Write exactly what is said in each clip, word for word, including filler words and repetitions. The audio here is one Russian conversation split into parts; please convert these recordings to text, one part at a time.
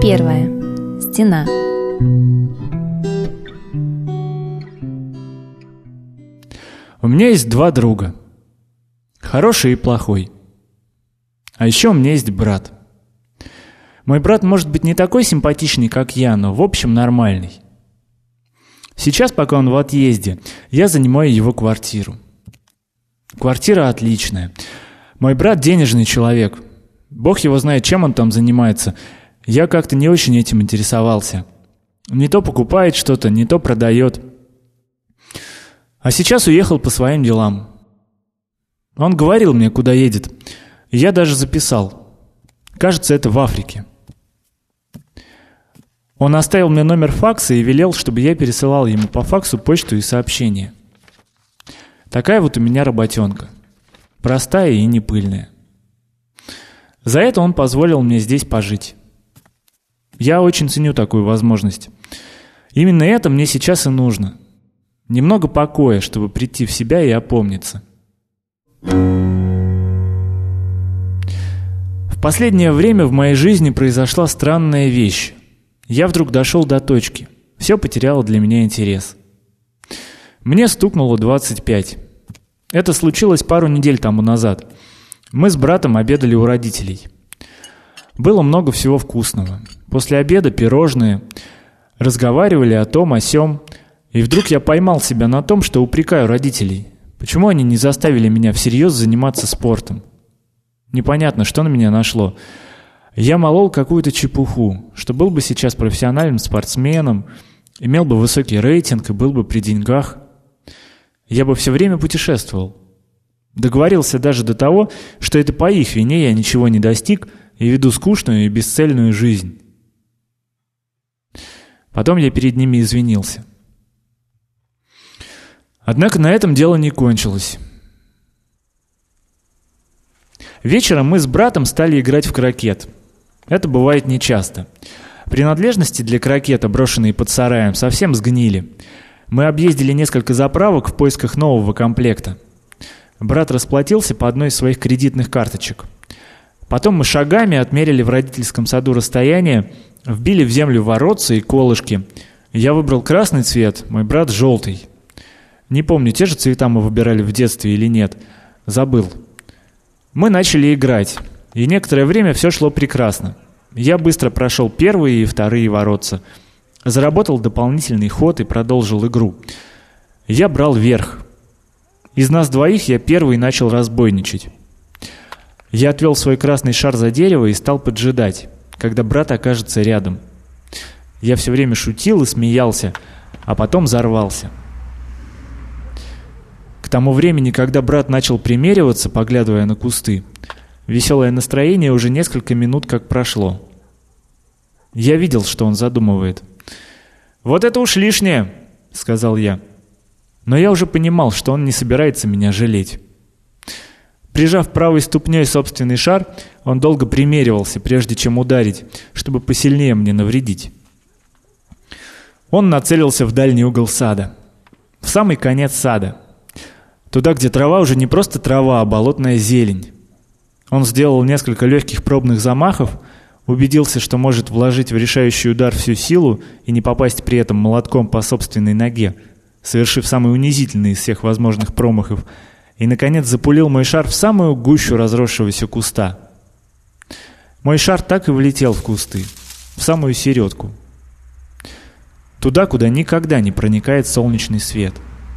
Первое. Стена. У меня есть два друга. Хороший и плохой. А еще у меня есть брат. Мой брат может быть не такой симпатичный, как я, но в общем нормальный. Сейчас, пока он в отъезде, я занимаю его квартиру. Квартира отличная. Мой брат денежный человек. Бог его знает, чем он там занимается. Я как-то не очень этим интересовался. Не то покупает что-то, не то продает. А сейчас уехал по своим делам. Он говорил мне, куда едет. И я даже записал. Кажется, это в Африке. Он оставил мне номер факса и велел, чтобы я пересылал ему по факсу почту и сообщения. Такая вот у меня работенка. Простая и не пыльная. За это он позволил мне здесь пожить. Я очень ценю такую возможность. Именно это мне сейчас и нужно. Немного покоя, чтобы прийти в себя и опомниться. В последнее время в моей жизни произошла странная вещь. Я вдруг дошел до точки. Все потеряло для меня интерес. Мне стукнуло двадцать пять. Это случилось пару недель тому назад. Мы с братом обедали у родителей. Было много всего вкусного. После обеда пирожные. Разговаривали о том, о сём. И вдруг я поймал себя на том, что упрекаю родителей. Почему они не заставили меня всерьез заниматься спортом? Непонятно, что на меня нашло. Я молол какую-то чепуху, что был бы сейчас профессиональным спортсменом, имел бы высокий рейтинг и был бы при деньгах. Я бы все время путешествовал. Договорился даже до того, что это по их вине я ничего не достиг и веду скучную и бесцельную жизнь. Потом я перед ними извинился. Однако на этом дело не кончилось. Вечером мы с братом стали играть в крокет. Это бывает нечасто. Принадлежности для крокета, брошенные под сараем, совсем сгнили. Мы объездили несколько заправок в поисках нового комплекта. Брат расплатился по одной из своих кредитных карточек. Потом мы шагами отмерили в родительском саду расстояние, вбили в землю воротца и колышки. Я выбрал красный цвет, мой брат — желтый. Не помню, те же цвета мы выбирали в детстве или нет. Забыл. Мы начали играть, и некоторое время все шло прекрасно. Я быстро прошел первые и вторые воротца. Заработал дополнительный ход и продолжил игру. Я брал верх. Из нас двоих я первый начал разбойничать. Я отвел свой красный шар за дерево и стал поджидать, когда брат окажется рядом. Я все время шутил и смеялся, а потом взорвался. К тому времени, когда брат начал примериваться, поглядывая на кусты, веселое настроение уже несколько минут как прошло. Я видел, что он задумывает. «Вот это уж лишнее», — сказал я. Но я уже понимал, что он не собирается меня жалеть. Прижав правой ступней собственный шар, он долго примеривался, прежде чем ударить, чтобы посильнее мне навредить. Он нацелился в дальний угол сада, в самый конец сада, туда, где трава уже не просто трава, а болотная зелень. Он сделал несколько легких пробных замахов, убедился, что может вложить в решающий удар всю силу и не попасть при этом молотком по собственной ноге, совершив самый унизительный из всех возможных промахов, и, наконец, запулил мой шар в самую гущу разросшегося куста. Мой шар так и влетел в кусты, в самую середку, туда, куда никогда не проникает солнечный свет.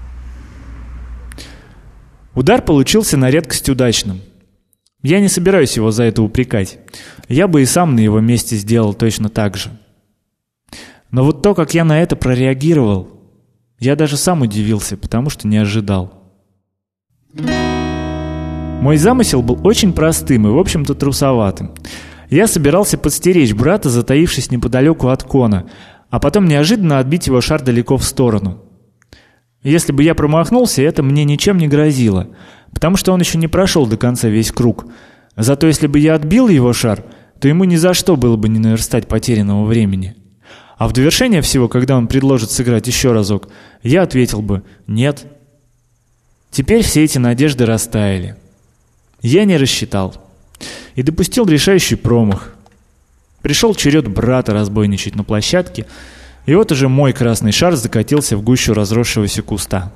Удар получился на редкость удачным. Я не собираюсь его за это упрекать. Я бы и сам на его месте сделал точно так же. Но вот то, как я на это прореагировал, я даже сам удивился, потому что не ожидал. Мой замысел был очень простым и, в общем-то, трусоватым. Я собирался подстеречь брата, затаившись неподалеку от кона, а потом неожиданно отбить его шар далеко в сторону. Если бы я промахнулся, это мне ничем не грозило, потому что он еще не прошел до конца весь круг. Зато если бы я отбил его шар, то ему ни за что было бы не наверстать потерянного времени. А в довершение всего, когда он предложит сыграть еще разок, я ответил бы «нет». Теперь все эти надежды растаяли. Я не рассчитал и допустил решающий промах. Пришел черед брата разбойничать на площадке, и вот уже мой красный шар закатился в гущу разросшегося куста.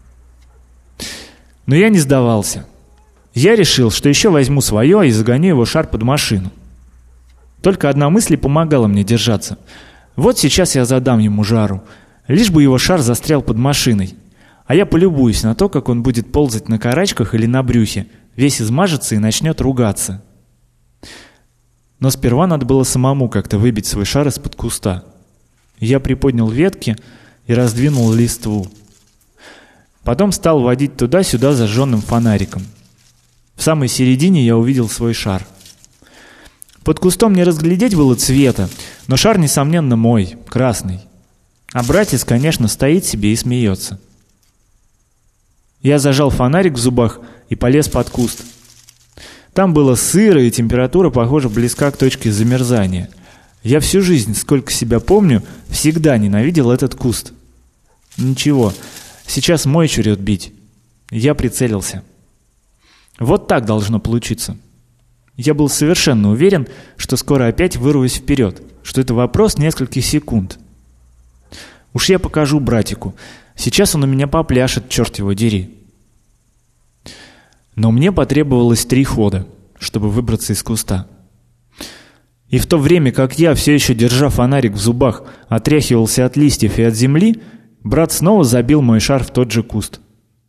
Но я не сдавался. Я решил, что еще возьму свое и загоню его шар под машину. Только одна мысль помогала мне держаться. Вот сейчас я задам ему жару, лишь бы его шар застрял под машиной, а я полюбуюсь на то, как он будет ползать на карачках или на брюхе, весь измажется и начнет ругаться. Но сперва надо было самому как-то выбить свой шар из-под куста. Я приподнял ветки и раздвинул листву. Потом стал водить туда-сюда зажженным фонариком. В самой середине я увидел свой шар. Под кустом не разглядеть было цвета, но шар, несомненно, мой, красный. А братец, конечно, стоит себе и смеется. Я зажал фонарик в зубах и полез под куст. Там было сыро, и температура, похоже, близка к точке замерзания. Я всю жизнь, сколько себя помню, всегда ненавидел этот куст. Ничего, сейчас мой черед бить. Я прицелился. Вот так должно получиться. Я был совершенно уверен, что скоро опять вырвусь вперед, что это вопрос нескольких секунд. Уж я покажу братику. Сейчас он у меня попляшет, черт его дери. Но мне потребовалось три хода, чтобы выбраться из куста. И в то время, как я, все еще держа фонарик в зубах, отряхивался от листьев и от земли, брат снова забил мой шар в тот же куст.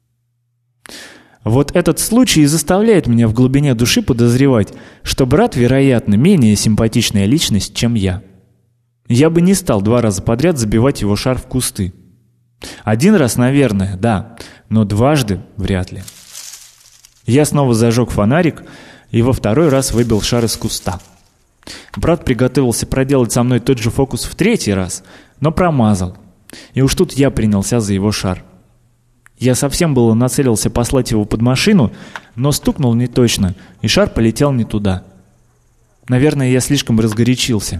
Вот этот случай и заставляет меня в глубине души подозревать, что брат, вероятно, менее симпатичная личность, чем я. Я бы не стал два раза подряд забивать его шар в кусты. Один раз, наверное, да, но дважды вряд ли. Я снова зажег фонарик и во второй раз выбил шар из куста. Брат приготовился проделать со мной тот же фокус в третий раз, но промазал. И уж тут я принялся за его шар. Я совсем было нацелился послать его под машину, но стукнул не точно, и шар полетел не туда. Наверное, я слишком разгорячился.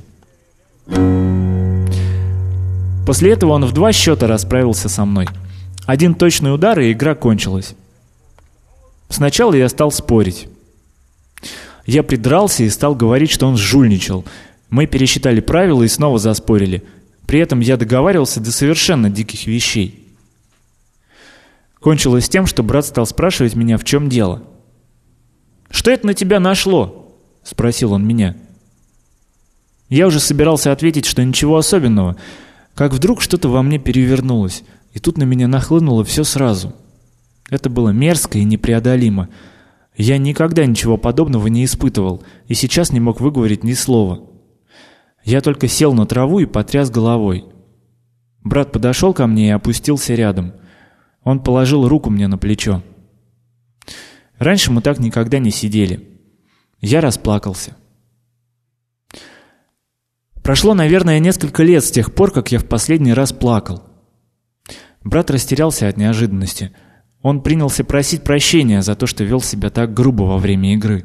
После этого он в два счета расправился со мной. Один точный удар, и игра кончилась. Сначала я стал спорить. Я придрался и стал говорить, что он жульничал. Мы пересчитали правила и снова заспорили. При этом я договаривался до совершенно диких вещей. Кончилось тем, что брат стал спрашивать меня, в чем дело. «Что это на тебя нашло?» — спросил он меня. Я уже собирался ответить, что ничего особенного, как вдруг что-то во мне перевернулось, и тут на меня нахлынуло все сразу. Это было мерзко и непреодолимо. Я никогда ничего подобного не испытывал, и сейчас не мог выговорить ни слова. Я только сел на траву и потряс головой. Брат подошел ко мне и опустился рядом. Он положил руку мне на плечо. Раньше мы так никогда не сидели. Я расплакался. Прошло, наверное, несколько лет с тех пор, как я в последний раз плакал. Брат растерялся от неожиданности. Он принялся просить прощения за то, что вел себя так грубо во время игры.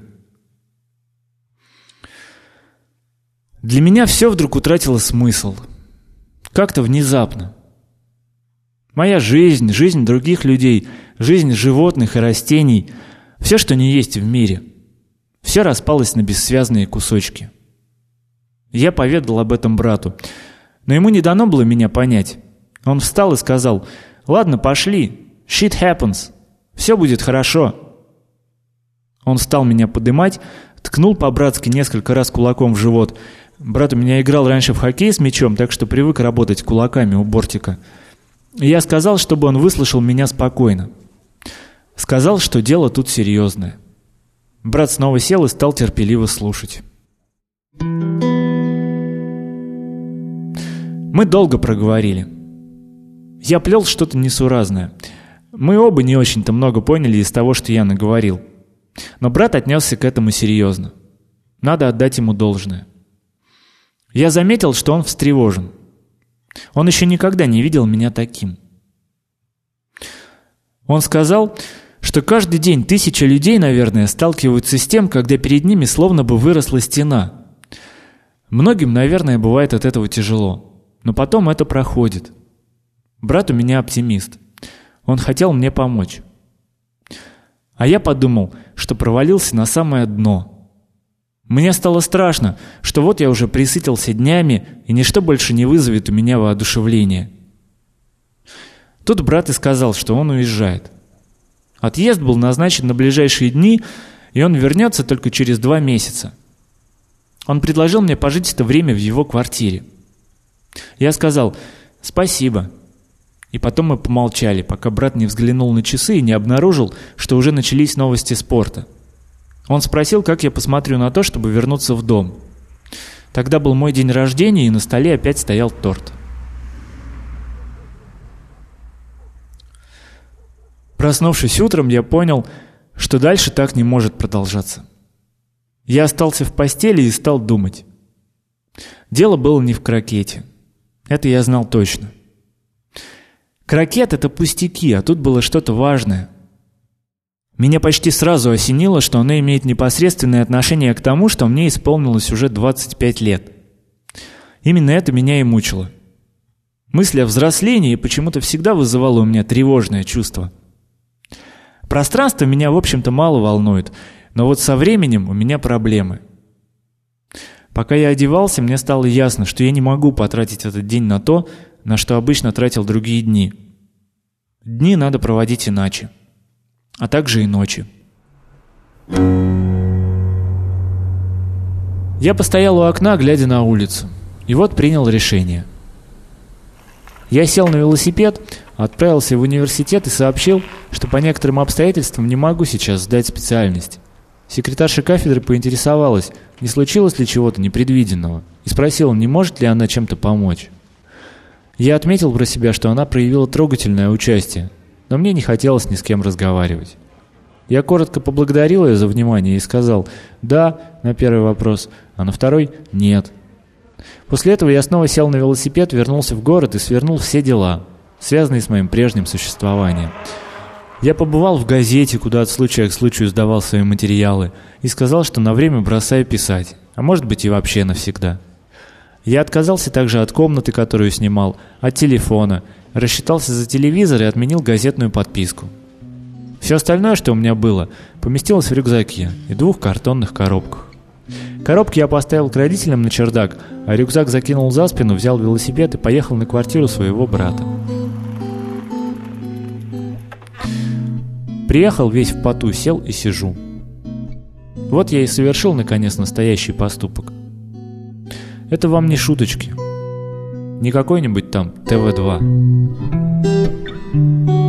Для меня все вдруг утратило смысл. Как-то внезапно. Моя жизнь, жизнь других людей, жизнь животных и растений, все, что не есть в мире, все распалось на бессвязные кусочки. Я поведал об этом брату, но ему не дано было меня понять. Он встал и сказал: «Ладно, пошли, shit happens, все будет хорошо». Он стал меня подымать, ткнул по-братски несколько раз кулаком в живот. Брат у меня играл раньше в хоккей с мячом, так что привык работать кулаками у бортика. Я сказал, чтобы он выслушал меня спокойно. Сказал, что дело тут серьезное. Брат снова сел и стал терпеливо слушать. Мы долго проговорили. Я плел что-то несуразное. Мы оба не очень-то много поняли из того, что я наговорил. Но брат отнесся к этому серьезно. Надо отдать ему должное. Я заметил, что он встревожен. Он еще никогда не видел меня таким. Он сказал, что каждый день тысячи людей, наверное, сталкиваются с тем, когда перед ними словно бы выросла стена. Многим, наверное, бывает от этого тяжело, но потом это проходит. Брат у меня оптимист. Он хотел мне помочь. А я подумал, что провалился на самое дно. Мне стало страшно, что вот я уже пресытился днями, и ничто больше не вызовет у меня воодушевления. Тут брат и сказал, что он уезжает. Отъезд был назначен на ближайшие дни, и он вернется только через два месяца. Он предложил мне пожить это время в его квартире. Я сказал «спасибо». И потом мы помолчали, пока брат не взглянул на часы и не обнаружил, что уже начались новости спорта. Он спросил, как я посмотрю на то, чтобы вернуться в дом. Тогда был мой день рождения, и на столе опять стоял торт. Проснувшись утром, я понял, что дальше так не может продолжаться. Я остался в постели и стал думать. Дело было не в крокете. Это я знал точно. Крокет — это пустяки, а тут было что-то важное. Меня почти сразу осенило, что оно имеет непосредственное отношение к тому, что мне исполнилось уже двадцать пять лет. Именно это меня и мучило. Мысль о взрослении почему-то всегда вызывала у меня тревожное чувство. Пространство меня, в общем-то, мало волнует, но вот со временем у меня проблемы. Пока я одевался, мне стало ясно, что я не могу потратить этот день на то, на что обычно тратил другие дни. Дни надо проводить иначе, а также и ночи. Я постоял у окна, глядя на улицу, и вот принял решение. Я сел на велосипед, отправился в университет и сообщил, что по некоторым обстоятельствам не могу сейчас сдать специальность. Секретарша кафедры поинтересовалась, не случилось ли чего-то непредвиденного, и спросила, не может ли она чем-то помочь. Я отметил про себя, что она проявила трогательное участие, но мне не хотелось ни с кем разговаривать. Я коротко поблагодарил ее за внимание и сказал «да» на первый вопрос, а на второй «нет». После этого я снова сел на велосипед, вернулся в город и свернул все дела, связанные с моим прежним существованием. Я побывал в газете, куда от случая к случаю сдавал свои материалы, и сказал, что на время бросаю писать, а может быть и вообще навсегда. Я отказался также от комнаты, которую снимал, от телефона, рассчитался за телевизор и отменил газетную подписку. Все остальное, что у меня было, поместилось в рюкзаке и двух картонных коробках. Коробки я поставил к родителям на чердак, а рюкзак закинул за спину, взял велосипед и поехал на квартиру своего брата. Приехал весь в поту, сел и сижу. Вот я и совершил, наконец, настоящий поступок. Это вам не шуточки. Не какой-нибудь там тэ вэ два.